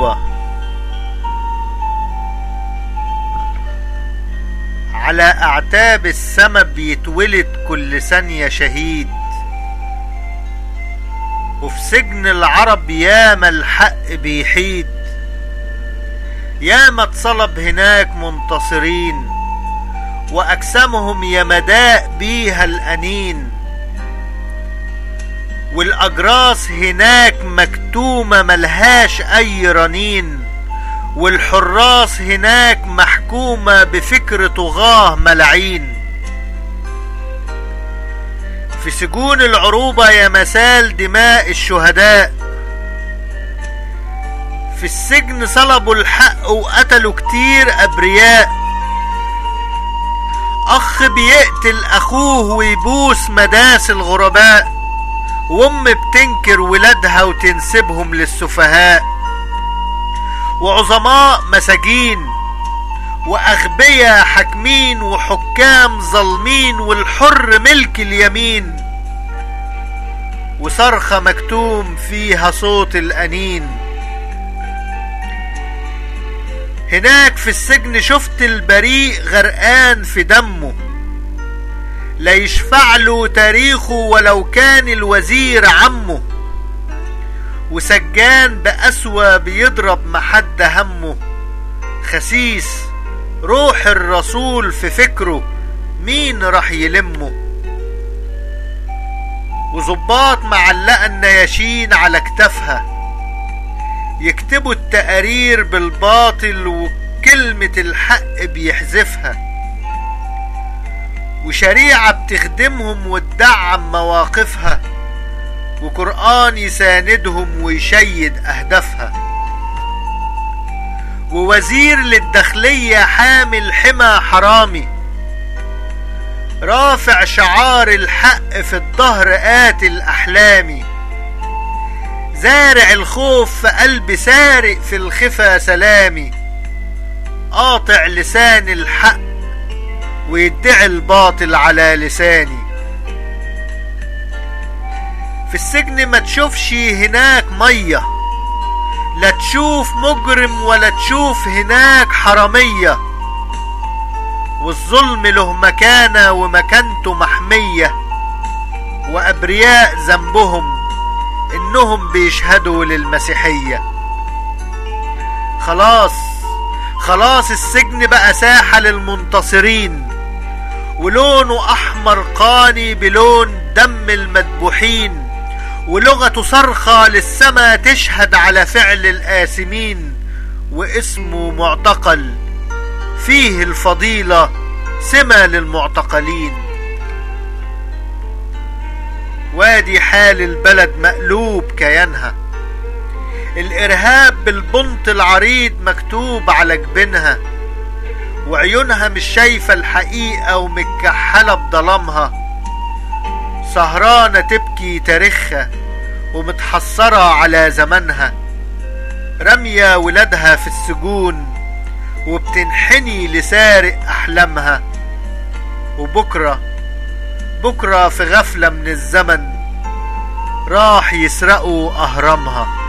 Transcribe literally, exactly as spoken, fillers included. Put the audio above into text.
العروبة. على اعتاب السما بيتولد كل ثانية شهيد، وفي سجن العرب ياما الحق بيحيد، ياما اتصلب هناك منتصرين، واجسامهم يمداء بيها الانين، والاجراس هناك مكتومة ملهاش اي رنين، والحراس هناك محكومة بفكر طغاه ملعين. في سجون العروبة يا مسال دماء الشهداء، في السجن صلبوا الحق وقتلوا كتير ابرياء، اخ بيقتل اخوه ويبوس مداس الغرباء، وام بتنكر ولادها وتنسبهم للسفهاء، وعظماء مساجين واغبياء حاكمين، وحكام ظالمين، والحر ملك اليمين، وصرخة مكتوم فيها صوت الانين. هناك في السجن شفت البريء غرقان في دمه، لا يشفع له تاريخه ولو كان الوزير عمه، وسجان بأسوى بيضرب محد همه، خسيس روح الرسول في فكره مين راح يلمه، وظباط معلقة النياشين على كتافها يكتبوا التقارير بالباطل وكلمة الحق بيحذفها، وشريعة بتخدمهم وتدعم مواقفها، وقرآن يساندهم ويشيد أهدافها، ووزير للداخلية حامل حمى حرامي رافع شعار الحق في الظهر قاتل أحلامي، زارع الخوف في قلب سارق في الخفا سلامي، قاطع لسان الحق ويدعي الباطل على لساني. في السجن ما تشوفش هناك مية، لا تشوف مجرم ولا تشوف هناك حرامية، والظلم له مكانة ومكانته محمية، وأبرياء ذنبهم إنهم بيشهدوا للمسيحية. خلاص خلاص السجن بقى ساحة للمنتصرين، ولونه أحمر قاني بلون دم المذبوحين، ولغته صرخة للسما تشهد على فعل الآثمين، واسمه معتقل فيه الفضيلة سمة للمعتقلين. وادي حال البلد مقلوب كيانها، الإرهاب بالبنط العريض مكتوب على جبينها، وعيونها مش شايفة الحقيقة ومتكحلة بظلامها، سهرانة تبكي تاريخها ومتحسرة على زمنها، رمية ولادها في السجون وبتنحني لسارق أحلامها، وبكرة بكرة في غفلة من الزمن راح يسرقوا أهرامها.